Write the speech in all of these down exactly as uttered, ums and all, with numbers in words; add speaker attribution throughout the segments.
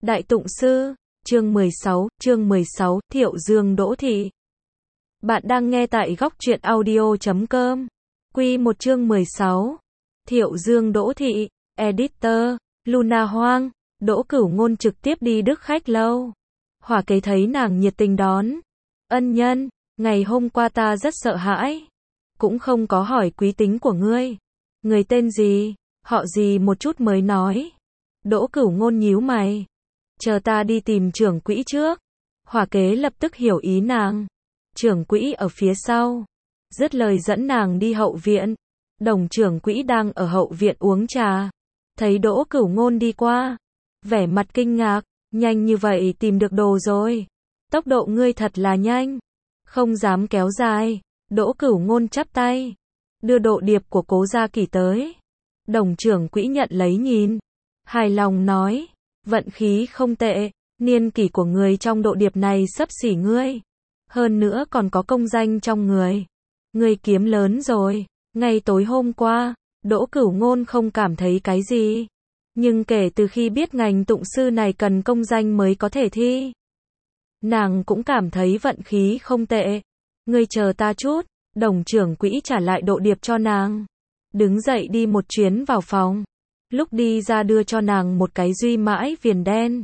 Speaker 1: Đại Tụng Sư, chương mười sáu, chương mười sáu, Thiệu Dương Đỗ Thị. Bạn đang nghe tại góc truyện audio chấm com. Quy một chương mười sáu. Thiệu Dương Đỗ Thị, Editor, Luna Hoang, Đỗ Cửu Ngôn trực tiếp đi Đức Khách Lâu. Hỏa Kế thấy nàng nhiệt tình đón. Ân nhân, ngày hôm qua ta rất sợ hãi. Cũng không có hỏi quý tính của ngươi. Người tên gì, họ gì một chút mới nói. Đỗ Cửu Ngôn nhíu mày. Chờ ta đi tìm trưởng quỹ trước. Hỏa Kế lập tức hiểu ý nàng. Trưởng quỹ ở phía sau. Dứt lời dẫn nàng đi hậu viện. Đồng trưởng quỹ đang ở hậu viện uống trà. Thấy Đỗ Cửu Ngôn đi qua. Vẻ mặt kinh ngạc. Nhanh như vậy tìm được đồ rồi. Tốc độ ngươi thật là nhanh. Không dám kéo dài. Đỗ Cửu Ngôn chắp tay. Đưa độ điệp của Cố Gia Kỷ tới. Đồng trưởng quỹ nhận lấy nhìn. Hài lòng nói. Vận khí không tệ. Niên kỷ của người trong độ điệp này xấp xỉ ngươi. Hơn nữa còn có công danh trong người. Ngươi kiếm lớn rồi. Ngay tối hôm qua, Đỗ Cửu Ngôn không cảm thấy cái gì. Nhưng kể từ khi biết ngành tụng sư này cần công danh mới có thể thi, nàng cũng cảm thấy vận khí không tệ. Ngươi chờ ta chút. Đồng trưởng quỹ trả lại độ điệp cho nàng. Đứng dậy đi một chuyến vào phòng. Lúc đi ra đưa cho nàng một cái duy mãi viền đen.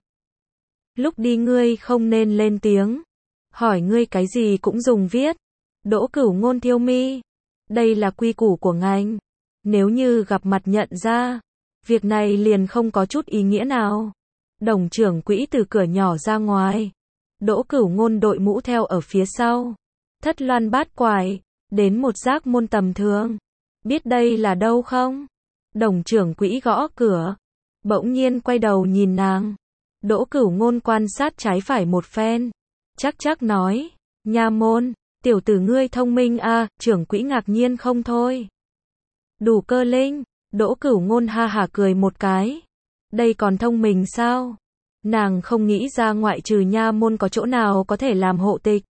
Speaker 1: Lúc đi ngươi không nên lên tiếng. Hỏi ngươi cái gì cũng dùng viết. Đỗ Cửu Ngôn thiêu mi. Đây là quy củ của ngành. Nếu như gặp mặt nhận ra, việc này liền không có chút ý nghĩa nào. Đồng trưởng quỹ từ cửa nhỏ ra ngoài. Đỗ Cửu Ngôn đội mũ theo ở phía sau. Thất loan bát quải. Đến một giác môn tầm thường. Biết đây là đâu không? Đồng trưởng quỹ gõ cửa. Bỗng nhiên quay đầu nhìn nàng. Đỗ Cửu Ngôn quan sát trái phải một phen. Chắc chắc nói. Nha môn, tiểu tử ngươi thông minh à, trưởng quỹ ngạc nhiên không thôi. Đủ cơ linh. Đỗ Cửu Ngôn ha hả cười một cái. Đây còn thông minh sao? Nàng không nghĩ ra ngoại trừ nha môn có chỗ nào có thể làm hộ tịch.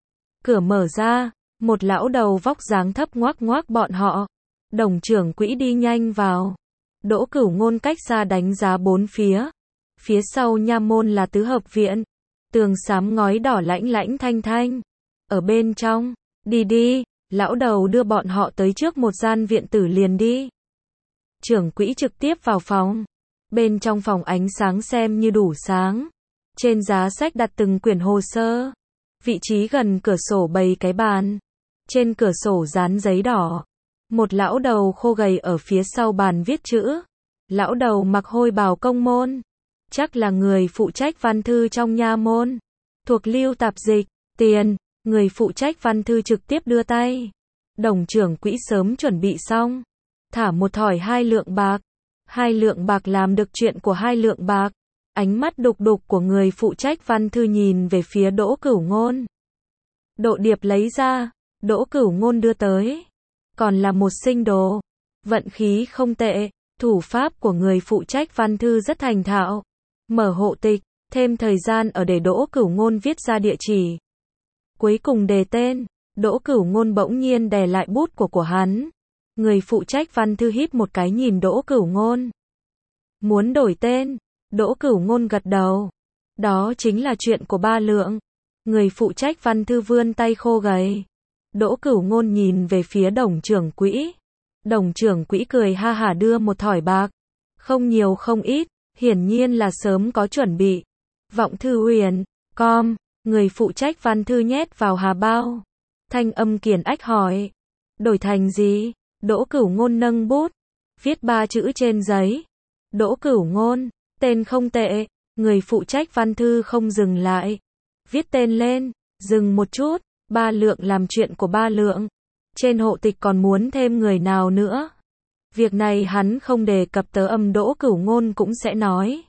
Speaker 1: Cửa mở ra. Một lão đầu vóc dáng thấp ngoác ngoác bọn họ. Đồng trưởng quỹ đi nhanh vào. Đỗ Cửu Ngôn cách xa đánh giá bốn phía. Phía sau nha môn là tứ hợp viện. Tường xám ngói đỏ lãnh lãnh thanh thanh. Ở bên trong, đi đi, lão đầu đưa bọn họ tới trước một gian viện tử liền đi. Trưởng quỹ trực tiếp vào phòng. Bên trong phòng ánh sáng xem như đủ sáng. Trên giá sách đặt từng quyển hồ sơ. Vị trí gần cửa sổ bày cái bàn. Trên cửa sổ dán giấy đỏ. Một lão đầu khô gầy ở phía sau bàn viết chữ. Lão đầu mặc hôi bào công môn. Chắc là người phụ trách văn thư trong nha môn. Thuộc lưu tạp dịch. Tiền. Người phụ trách văn thư trực tiếp đưa tay. Đồng trưởng quỹ sớm chuẩn bị xong. Thả một thỏi hai lượng bạc. Hai lượng bạc làm được chuyện của hai lượng bạc. Ánh mắt đục đục của người phụ trách văn thư nhìn về phía Đỗ Cửu Ngôn. Độ điệp lấy ra. Đỗ Cửu Ngôn đưa tới. Còn là một sinh đồ. Vận khí không tệ. Thủ pháp của người phụ trách văn thư rất thành thạo. Mở hộ tịch. Thêm thời gian ở để Đỗ Cửu Ngôn viết ra địa chỉ. Cuối cùng đề tên. Đỗ Cửu Ngôn bỗng nhiên đè lại bút của của hắn. Người phụ trách văn thư híp một cái nhìn Đỗ Cửu Ngôn. Muốn đổi tên. Đỗ Cửu Ngôn gật đầu. Đó chính là chuyện của ba lượng. Người phụ trách văn thư vươn tay khô gầy. Đỗ Cửu Ngôn nhìn về phía đồng trưởng quỹ. Đồng trưởng quỹ cười ha hả đưa một thỏi bạc. Không nhiều không ít, hiển nhiên là sớm có chuẩn bị. Vọng thư huyền, com, người phụ trách văn thư nhét vào hà bao. Thanh âm kiển ách hỏi. Đổi thành gì? Đỗ Cửu Ngôn nâng bút. Viết ba chữ trên giấy. Đỗ Cửu Ngôn, tên không tệ. Người phụ trách văn thư không dừng lại. Viết tên lên, dừng một chút. Ba lượng làm chuyện của ba lượng. Trên hộ tịch còn muốn thêm người nào nữa. Việc này hắn không đề cập tới âm Đỗ Cửu Ngôn cũng sẽ nói.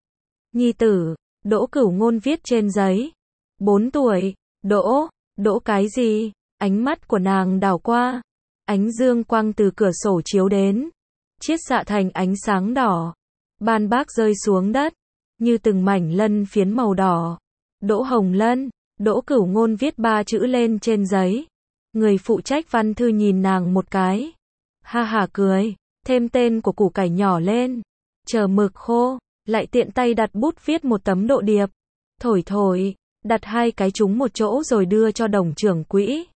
Speaker 1: Nhi tử, Đỗ Cửu Ngôn viết trên giấy. Bốn tuổi, Đỗ, Đỗ cái gì? Ánh mắt của nàng đảo qua. Ánh dương quang từ cửa sổ chiếu đến. Chiết xạ thành ánh sáng đỏ. Ban bác rơi xuống đất. Như từng mảnh lân phiến màu đỏ. Đỗ Hồng Lân. Đỗ Cửu Ngôn viết ba chữ lên trên giấy. Người phụ trách văn thư nhìn nàng một cái. Ha hả cười. Thêm tên của củ cải nhỏ lên. Chờ mực khô. lại tiện tay đặt bút viết một tấm độ điệp. Thổi thổi, đặt hai cái trúng một chỗ rồi đưa cho đồng trưởng quỹ.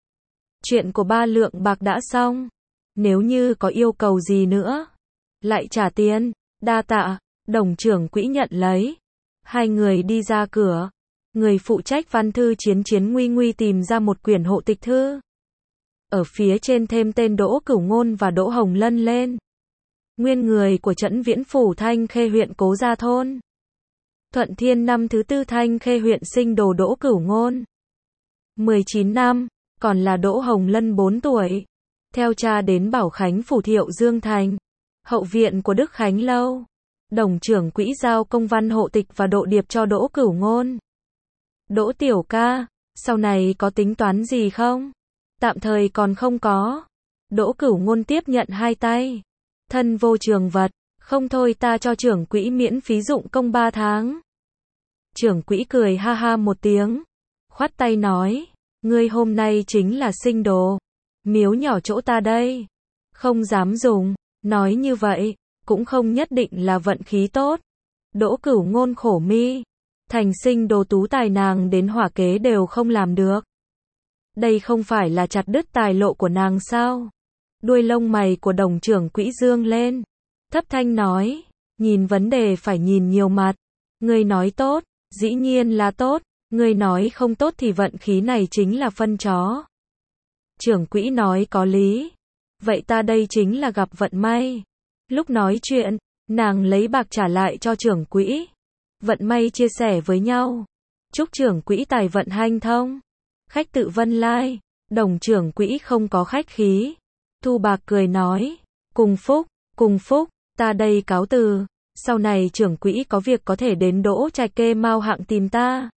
Speaker 1: Chuyện của ba lượng bạc đã xong. Nếu như có yêu cầu gì nữa, lại trả tiền. Đa tạ, đồng trưởng quỹ nhận lấy. Hai người đi ra cửa. Người phụ trách văn thư Chiến Chiến nguy nguy tìm ra một quyển hộ tịch thư. Ở phía trên thêm tên Đỗ Cửu Ngôn và Đỗ Hồng Lân lên. Nguyên người của Trấn Viễn Phủ Thanh Khê huyện Cố Gia Thôn. Thuận Thiên năm thứ tư Thanh Khê huyện sinh đồ Đỗ Cửu Ngôn. mười chín năm, còn là Đỗ Hồng Lân bốn tuổi. Theo cha đến Bảo Khánh Phủ Thiệu Dương Thành. Hậu viện của Đức Khánh Lâu. Đồng trưởng quỹ giao công văn hộ tịch và độ điệp cho Đỗ Cửu Ngôn. Đỗ tiểu ca, sau này có tính toán gì không? Tạm thời còn không có. Đỗ Cửu Ngôn tiếp nhận hai tay. Thân vô trường vật, không thôi ta cho trưởng quỹ miễn phí dụng công ba tháng. Trưởng quỹ cười ha ha một tiếng. Khoát tay nói, ngươi hôm nay chính là sinh đồ. Miếu nhỏ chỗ ta đây. Không dám dùng, nói như vậy, cũng không nhất định là vận khí tốt. Đỗ Cửu Ngôn khổ mi. Thành sinh đồ tú tài nàng đến hỏa kế đều không làm được. Đây không phải là chặt đứt tài lộ của nàng sao? Đuôi lông mày của đồng trưởng quỹ dương lên. Thấp thanh nói, nhìn vấn đề phải nhìn nhiều mặt. Ngươi nói tốt, dĩ nhiên là tốt. Ngươi nói không tốt thì vận khí này chính là phân chó. Trưởng quỹ nói có lý. Vậy ta đây chính là gặp vận may. Lúc nói chuyện, nàng lấy bạc trả lại cho trưởng quỹ. Vận may chia sẻ với nhau. Chúc trưởng quỹ tài vận hanh thông. Khách tự vân lai. Đồng trưởng quỹ không có khách khí. Thu bạc cười nói. Cùng phúc, cùng phúc, ta đây cáo từ. Sau này trưởng quỹ có việc có thể đến Đỗ Trạch Kê Mao Hạng tìm ta.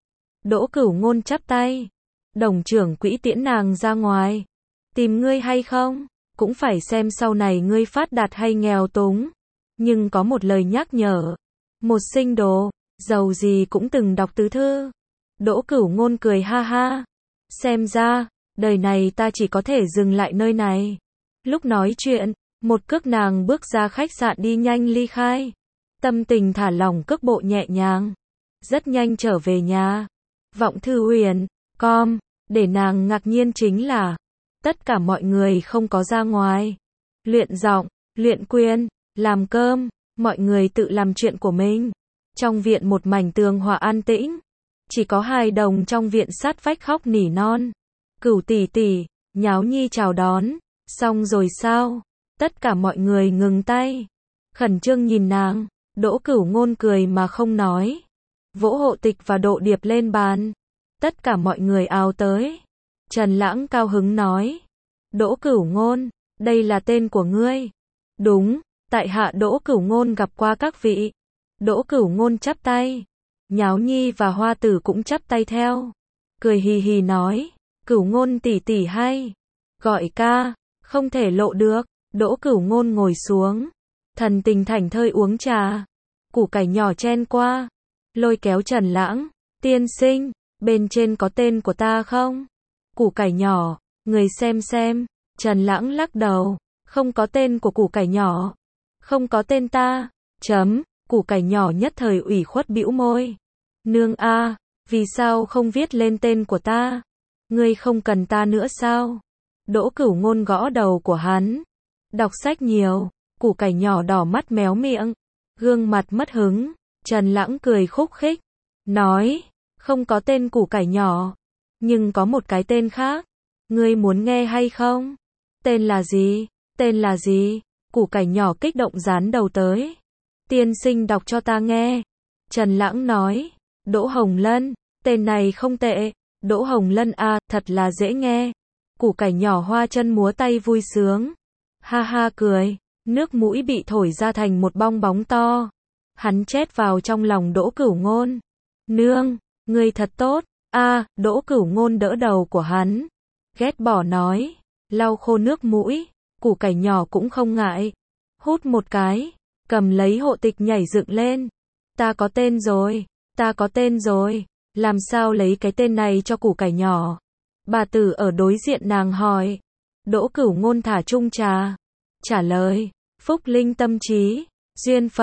Speaker 1: Đỗ Cửu Ngôn chắp tay. Đồng trưởng quỹ tiễn nàng ra ngoài. Tìm ngươi hay không? Cũng phải xem sau này ngươi phát đạt hay nghèo túng. Nhưng có một lời nhắc nhở. Một sinh đồ, giàu gì cũng từng đọc tứ thư. Đỗ Cửu Ngôn cười ha ha. Xem ra, đời này ta chỉ có thể dừng lại nơi này. Lúc nói chuyện, một cước nàng bước ra khách sạn đi nhanh ly khai. Tâm tình thả lỏng cước bộ nhẹ nhàng. Rất nhanh trở về nhà. Vọng thư huyền, com, để nàng ngạc nhiên chính là, tất cả mọi người không có ra ngoài. Luyện giọng, luyện quyền, làm cơm, mọi người tự làm chuyện của mình. Trong viện một mảnh tường hòa an tĩnh. Chỉ có hai đồng trong viện sát vách khóc nỉ non. Cửu tỷ tỷ, Nháo Nhi chào đón. Xong rồi sao? Tất cả mọi người ngừng tay. Khẩn trương nhìn nàng. Đỗ Cửu Ngôn cười mà không nói. Vỗ hộ tịch và độ điệp lên bàn. Tất cả mọi người ào tới. Trần Lãng cao hứng nói. Đỗ Cửu Ngôn, đây là tên của ngươi. Đúng, tại hạ Đỗ Cửu Ngôn gặp qua các vị. Đỗ Cửu Ngôn chắp tay. Nháo Nhi và Hoa Tử cũng chắp tay theo. Cười hì hì nói. Cửu Ngôn tỷ tỷ hay. Gọi ca, không thể lộ được. Đỗ Cửu Ngôn ngồi xuống. Thần tình thảnh thơi uống trà. Củ cải nhỏ chen qua. Lôi kéo Trần Lãng. Tiên sinh, bên trên có tên của ta không? Củ cải nhỏ, người xem xem. Trần Lãng lắc đầu. Không có tên của củ cải nhỏ. Không có tên ta. Chấm. Củ cải nhỏ nhất thời ủy khuất bĩu môi. Nương a, vì sao không viết lên tên của ta? Ngươi không cần ta nữa sao? Đỗ Cửu Ngôn gõ đầu của hắn. Đọc sách nhiều. Củ cải nhỏ đỏ mắt méo miệng. Gương mặt mất hứng. Trần Lãng cười khúc khích. Nói. Không có tên củ cải nhỏ. Nhưng có một cái tên khác. Ngươi muốn nghe hay không? Tên là gì? Tên là gì? Củ cải nhỏ kích động dán đầu tới. Tiên sinh đọc cho ta nghe. Trần Lãng nói. Đỗ Hồng Lân. Tên này không tệ. Đỗ Hồng Lân a, à, thật là dễ nghe. Củ cải nhỏ hoa chân múa tay vui sướng. Ha ha cười. Nước mũi bị thổi ra thành một bong bóng to. Hắn chét vào trong lòng Đỗ Cửu Ngôn. Nương, ngươi thật tốt. A, à, Đỗ Cửu Ngôn đỡ đầu của hắn. Ghét bỏ nói. Lau khô nước mũi. Củ cải nhỏ cũng không ngại. Hút một cái. Cầm lấy hộ tịch nhảy dựng lên. Ta có tên rồi. Ta có tên rồi. Làm sao lấy cái tên này cho củ cải nhỏ? Bà tử ở đối diện nàng hỏi. Đỗ Cửu Ngôn thả chung trà. Trả lời. Phúc linh tâm trí. Duyên phận.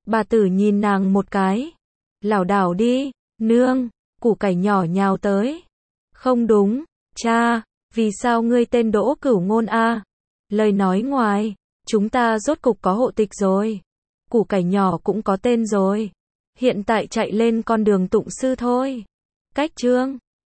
Speaker 1: Bà tử nhìn nàng một cái. Lảo đảo đi, nương, củ cải nhỏ nhào tới. Không đúng, cha, vì sao ngươi tên Đỗ Cửu Ngôn a? Lời nói ngoài, chúng ta rốt cục có hộ tịch rồi. Củ cải nhỏ cũng có tên rồi. Hiện tại chạy lên con đường tụng sư thôi. Cách chương